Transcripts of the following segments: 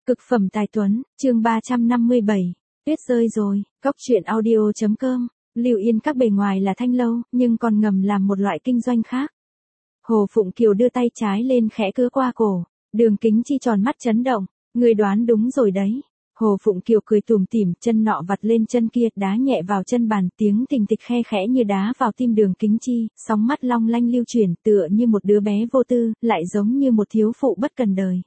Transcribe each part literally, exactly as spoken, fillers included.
Cực phẩm tài tuấn, chương ba trăm năm mươi bảy, tuyết rơi rồi, cóc truyện audio.com, Lưu Yên các bề ngoài là thanh lâu, nhưng còn ngầm làm một loại kinh doanh khác. Hồ Phụng Kiều đưa tay trái lên khẽ cứa qua cổ, Đường Kính Chi tròn mắt chấn động, người đoán đúng rồi đấy. Hồ Phụng Kiều cười tủm tỉm, chân nọ vặt lên chân kia, đá nhẹ vào chân bàn, tiếng thình thịch khe khẽ như đá vào tim Đường Kính Chi, sóng mắt long lanh lưu chuyển, tựa như một đứa bé vô tư, lại giống như một thiếu phụ bất cần đời.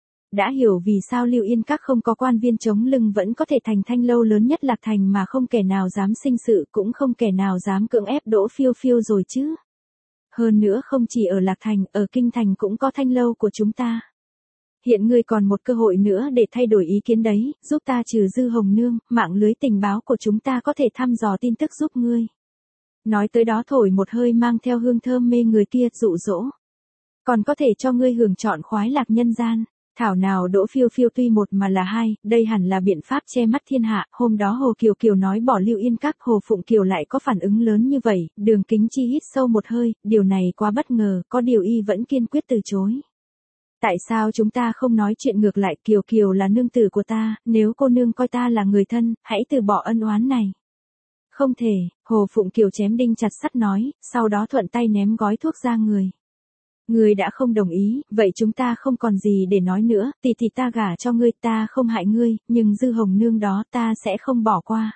Đã hiểu vì sao Lưu Yên các không có quan viên chống lưng vẫn có thể thành thanh lâu lớn nhất Lạc Thành mà không kẻ nào dám sinh sự, cũng không kẻ nào dám cưỡng ép Đỗ Phiêu Phiêu rồi chứ. Hơn nữa không chỉ ở Lạc Thành, ở Kinh Thành cũng có thanh lâu của chúng ta. Hiện ngươi còn một cơ hội nữa để thay đổi ý kiến đấy, giúp ta trừ Dư Hồng Nương, mạng lưới tình báo của chúng ta có thể thăm dò tin tức giúp ngươi. Nói tới đó thổi một hơi mang theo hương thơm mê người kia, dụ dỗ. Còn có thể cho ngươi hưởng trọn khoái lạc nhân gian. Thảo nào Đỗ Phiêu Phiêu tuy một mà là hai, đây hẳn là biện pháp che mắt thiên hạ. Hôm đó Hồ Kiều Kiều nói bỏ Lưu Yên các, Hồ Phụng Kiều lại có phản ứng lớn như vậy. Đường Kính Chi hít sâu một hơi, điều này quá bất ngờ, có điều y vẫn kiên quyết từ chối. Tại sao chúng ta không nói chuyện ngược lại? Kiều Kiều là nương tử của ta, nếu cô nương coi ta là người thân, hãy từ bỏ ân oán này. Không thể, Hồ Phụng Kiều chém đinh chặt sắt nói, sau đó thuận tay ném gói thuốc ra người. Ngươi đã không đồng ý, vậy chúng ta không còn gì để nói nữa, tỷ tỷ ta gả cho ngươi, ta không hại ngươi, nhưng Dư Hồng Nương đó ta sẽ không bỏ qua.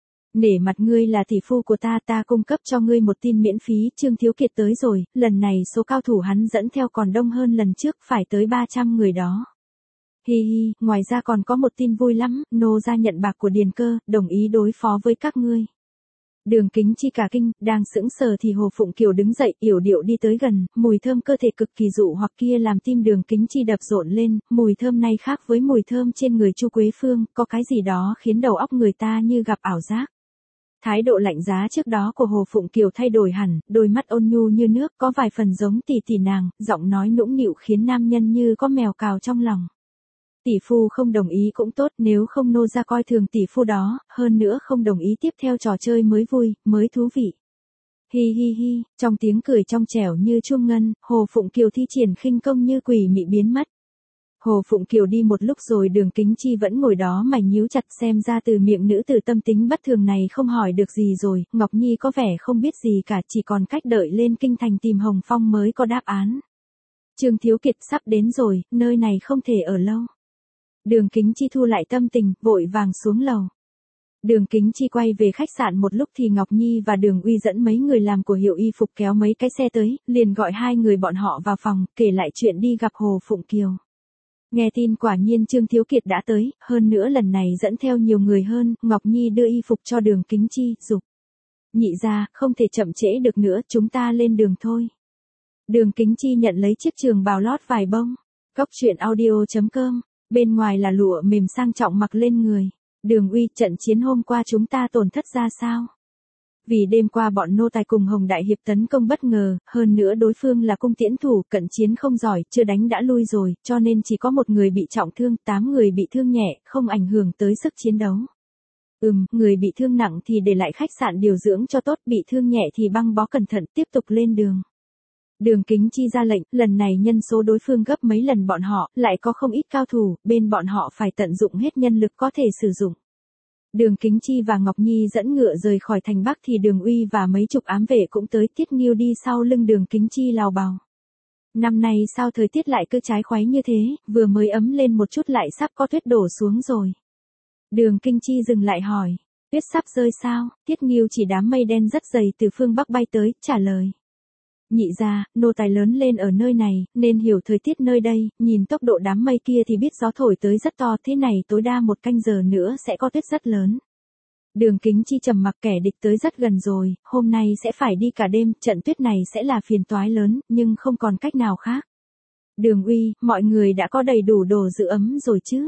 Nể mặt ngươi là tỷ phu của ta, ta cung cấp cho ngươi một tin miễn phí, Trương Thiếu Kiệt tới rồi, lần này số cao thủ hắn dẫn theo còn đông hơn lần trước, phải tới ba trăm người đó. Hi hi, ngoài ra còn có một tin vui lắm, nô gia nhận bạc của Điền Cơ, đồng ý đối phó với các ngươi. Đường Kính Chi cả kinh, đang sững sờ thì Hồ Phụng Kiều đứng dậy, yểu điệu đi tới gần, mùi thơm cơ thể cực kỳ dụ hoặc kia làm tim Đường Kính Chi đập rộn lên, mùi thơm này khác với mùi thơm trên người Chu Quế Phương, có cái gì đó khiến đầu óc người ta như gặp ảo giác. Thái độ lạnh giá trước đó của Hồ Phụng Kiều thay đổi hẳn, đôi mắt ôn nhu như nước, có vài phần giống tỷ tỷ nàng, giọng nói nũng nịu khiến nam nhân như có mèo cào trong lòng. Tỷ phu không đồng ý cũng tốt, nếu không nô ra coi thường tỷ phu đó, hơn nữa không đồng ý tiếp theo trò chơi mới vui, mới thú vị. Hi hi hi, trong tiếng cười trong trẻo như chuông ngân, Hồ Phụng Kiều thi triển khinh công như quỷ mị biến mất. Hồ Phụng Kiều đi một lúc rồi Đường Kính Chi vẫn ngồi đó mày nhíu chặt, xem ra từ miệng nữ tử tâm tính bất thường này không hỏi được gì rồi, Ngọc Nhi có vẻ không biết gì cả, chỉ còn cách đợi lên Kinh Thành tìm Hồng Phong mới có đáp án. Trương Thiếu Kiệt sắp đến rồi, nơi này không thể ở lâu. Đường Kính Chi thu lại tâm tình, vội vàng xuống lầu. Đường Kính Chi quay về khách sạn một lúc thì Ngọc Nhi và Đường Uy dẫn mấy người làm của hiệu y phục kéo mấy cái xe tới, liền gọi hai người bọn họ vào phòng, kể lại chuyện đi gặp Hồ Phụng Kiều. Nghe tin quả nhiên Trương Thiếu Kiệt đã tới, hơn nữa lần này dẫn theo nhiều người hơn, Ngọc Nhi đưa y phục cho Đường Kính Chi, dục. Nhị ra, không thể chậm trễ được nữa, chúng ta lên đường thôi. Đường Kính Chi nhận lấy chiếc trường bào lót vải bông. Cóc truyện audio.com. Bên ngoài là lụa mềm sang trọng mặc lên người. Đường Uy, trận chiến hôm qua chúng ta tổn thất ra sao? Vì đêm qua bọn nô tài cùng Hồng Đại Hiệp tấn công bất ngờ, hơn nữa đối phương là cung tiễn thủ, cận chiến không giỏi, chưa đánh đã lui rồi, cho nên chỉ có một người bị trọng thương, tám người bị thương nhẹ, không ảnh hưởng tới sức chiến đấu. Ừm, người bị thương nặng thì để lại khách sạn điều dưỡng cho tốt, bị thương nhẹ thì băng bó cẩn thận, tiếp tục lên đường. Đường Kính Chi ra lệnh, lần này nhân số đối phương gấp mấy lần bọn họ, lại có không ít cao thủ, bên bọn họ phải tận dụng hết nhân lực có thể sử dụng. Đường Kính Chi và Ngọc Nhi dẫn ngựa rời khỏi thành Bắc thì Đường Uy và mấy chục ám vệ cũng tới, Tiết Nghiêu đi sau lưng Đường Kính Chi lào bào. Năm nay sao thời tiết lại cứ trái khoái như thế, vừa mới ấm lên một chút lại sắp có tuyết đổ xuống rồi. Đường Kính Chi dừng lại hỏi, tuyết sắp rơi sao? Tiết Nghiêu chỉ đám mây đen rất dày từ phương Bắc bay tới, trả lời. Nhị ra, nô tài lớn lên ở nơi này, nên hiểu thời tiết nơi đây, nhìn tốc độ đám mây kia thì biết gió thổi tới rất to, thế này tối đa một canh giờ nữa sẽ có tuyết rất lớn. Đường Kính Chi trầm mặc, kẻ địch tới rất gần rồi, hôm nay sẽ phải đi cả đêm, trận tuyết này sẽ là phiền toái lớn, nhưng không còn cách nào khác. Đường Uy, mọi người đã có đầy đủ đồ giữ ấm rồi chứ?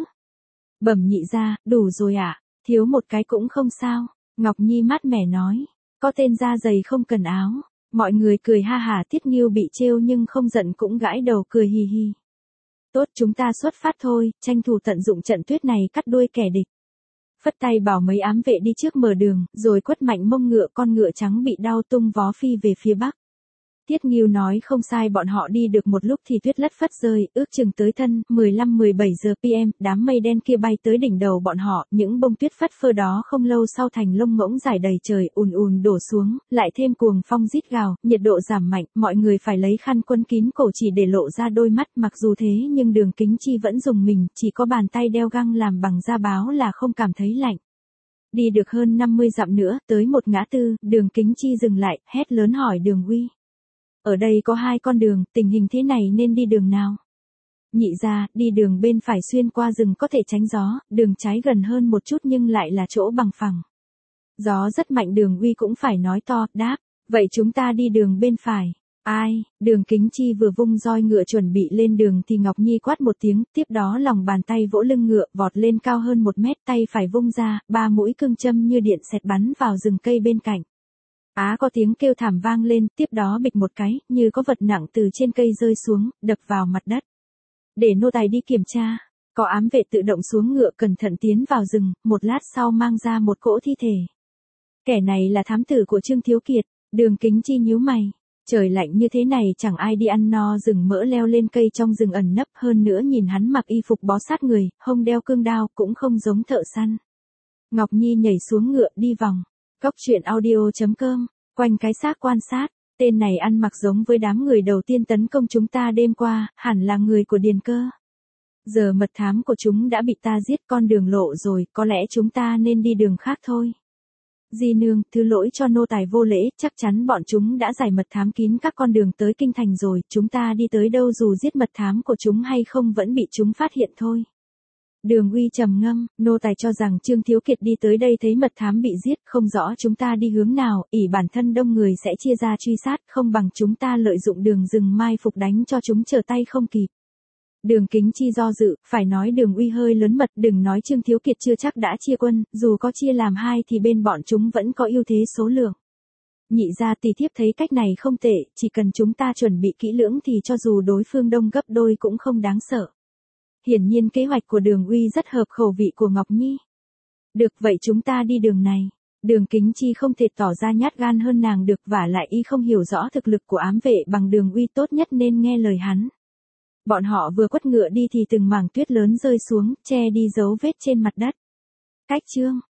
Bẩm nhị ra, đủ rồi ạ, à? Thiếu một cái cũng không sao. Ngọc Nhi mát mẻ nói, có tên da dày không cần áo. Mọi người cười ha hả, Tiết Nghiêu bị trêu nhưng không giận cũng gãi đầu cười hì hì. Tốt, chúng ta xuất phát thôi, tranh thủ tận dụng trận tuyết này cắt đuôi kẻ địch. Phất tay bảo mấy ám vệ đi trước mở đường, rồi quất mạnh mông ngựa, con ngựa trắng bị đau tung vó phi về phía bắc. Tiết Nghiêu nói không sai, bọn họ đi được một lúc thì tuyết lất phất rơi, ước chừng tới thân, mười lăm mười bảy giờ pê em, đám mây đen kia bay tới đỉnh đầu bọn họ, những bông tuyết phất phơ đó không lâu sau thành lông ngỗng rải đầy trời, ùn ùn đổ xuống, lại thêm cuồng phong rít gào, nhiệt độ giảm mạnh, mọi người phải lấy khăn quấn kín cổ chỉ để lộ ra đôi mắt, mặc dù thế nhưng Đường Kính Chi vẫn dùng mình, chỉ có bàn tay đeo găng làm bằng da báo là không cảm thấy lạnh. Đi được hơn năm mươi dặm nữa, tới một ngã tư, Đường Kính Chi dừng lại, hét lớn hỏi Đường Uy. Ở đây có hai con đường, tình hình thế này nên đi đường nào? Nhị ra, đi đường bên phải xuyên qua rừng có thể tránh gió, đường trái gần hơn một chút nhưng lại là chỗ bằng phẳng. Gió rất mạnh, Đường Uy cũng phải nói to, đáp, vậy chúng ta đi đường bên phải. Ai, Đường Kính Chi vừa vung roi ngựa chuẩn bị lên đường thì Ngọc Nhi quát một tiếng, tiếp đó lòng bàn tay vỗ lưng ngựa, vọt lên cao hơn một mét, tay phải vung ra, ba mũi cương châm như điện xẹt bắn vào rừng cây bên cạnh. Á có tiếng kêu thảm vang lên, tiếp đó bịch một cái, như có vật nặng từ trên cây rơi xuống, đập vào mặt đất. Để nô tài đi kiểm tra, có ám vệ tự động xuống ngựa cẩn thận tiến vào rừng, một lát sau mang ra một cỗ thi thể. Kẻ này là thám tử của Trương Thiếu Kiệt. Đường Kính Chi nhíu mày. Trời lạnh như thế này chẳng ai đi ăn no rừng mỡ leo lên cây trong rừng ẩn nấp, hơn nữa nhìn hắn mặc y phục bó sát người, hông đeo cương đao, cũng không giống thợ săn. Ngọc Nhi nhảy xuống ngựa đi vòng. Cốc truyện audio chấm com, quanh cái xác quan sát, tên này ăn mặc giống với đám người đầu tiên tấn công chúng ta đêm qua, hẳn là người của Điền Cơ. Giờ mật thám của chúng đã bị ta giết, con đường lộ rồi, có lẽ chúng ta nên đi đường khác thôi. Di nương, thứ lỗi cho nô tài vô lễ, chắc chắn bọn chúng đã giải mật thám kín các con đường tới kinh thành rồi, chúng ta đi tới đâu dù giết mật thám của chúng hay không vẫn bị chúng phát hiện thôi. Đường Uy trầm ngâm, nô tài cho rằng Trương Thiếu Kiệt đi tới đây thấy mật thám bị giết, không rõ chúng ta đi hướng nào, ỷ bản thân đông người sẽ chia ra truy sát, không bằng chúng ta lợi dụng đường rừng mai phục đánh cho chúng trở tay không kịp. Đường Kính Chi do dự, phải nói Đường Uy hơi lớn mật, đừng nói Trương Thiếu Kiệt chưa chắc đã chia quân, dù có chia làm hai thì bên bọn chúng vẫn có ưu thế số lượng. Nhị ra tỷ thiếp thấy cách này không tệ, chỉ cần chúng ta chuẩn bị kỹ lưỡng thì cho dù đối phương đông gấp đôi cũng không đáng sợ. Hiển nhiên kế hoạch của Đường Uy rất hợp khẩu vị của Ngọc Nhi. Được, vậy chúng ta đi đường này. Đường Kính Chi không thể tỏ ra nhát gan hơn nàng được, vả lại y không hiểu rõ thực lực của ám vệ bằng Đường Uy, tốt nhất nên nghe lời hắn. Bọn họ vừa quất ngựa đi thì từng mảng tuyết lớn rơi xuống, che đi dấu vết trên mặt đất. Cách chương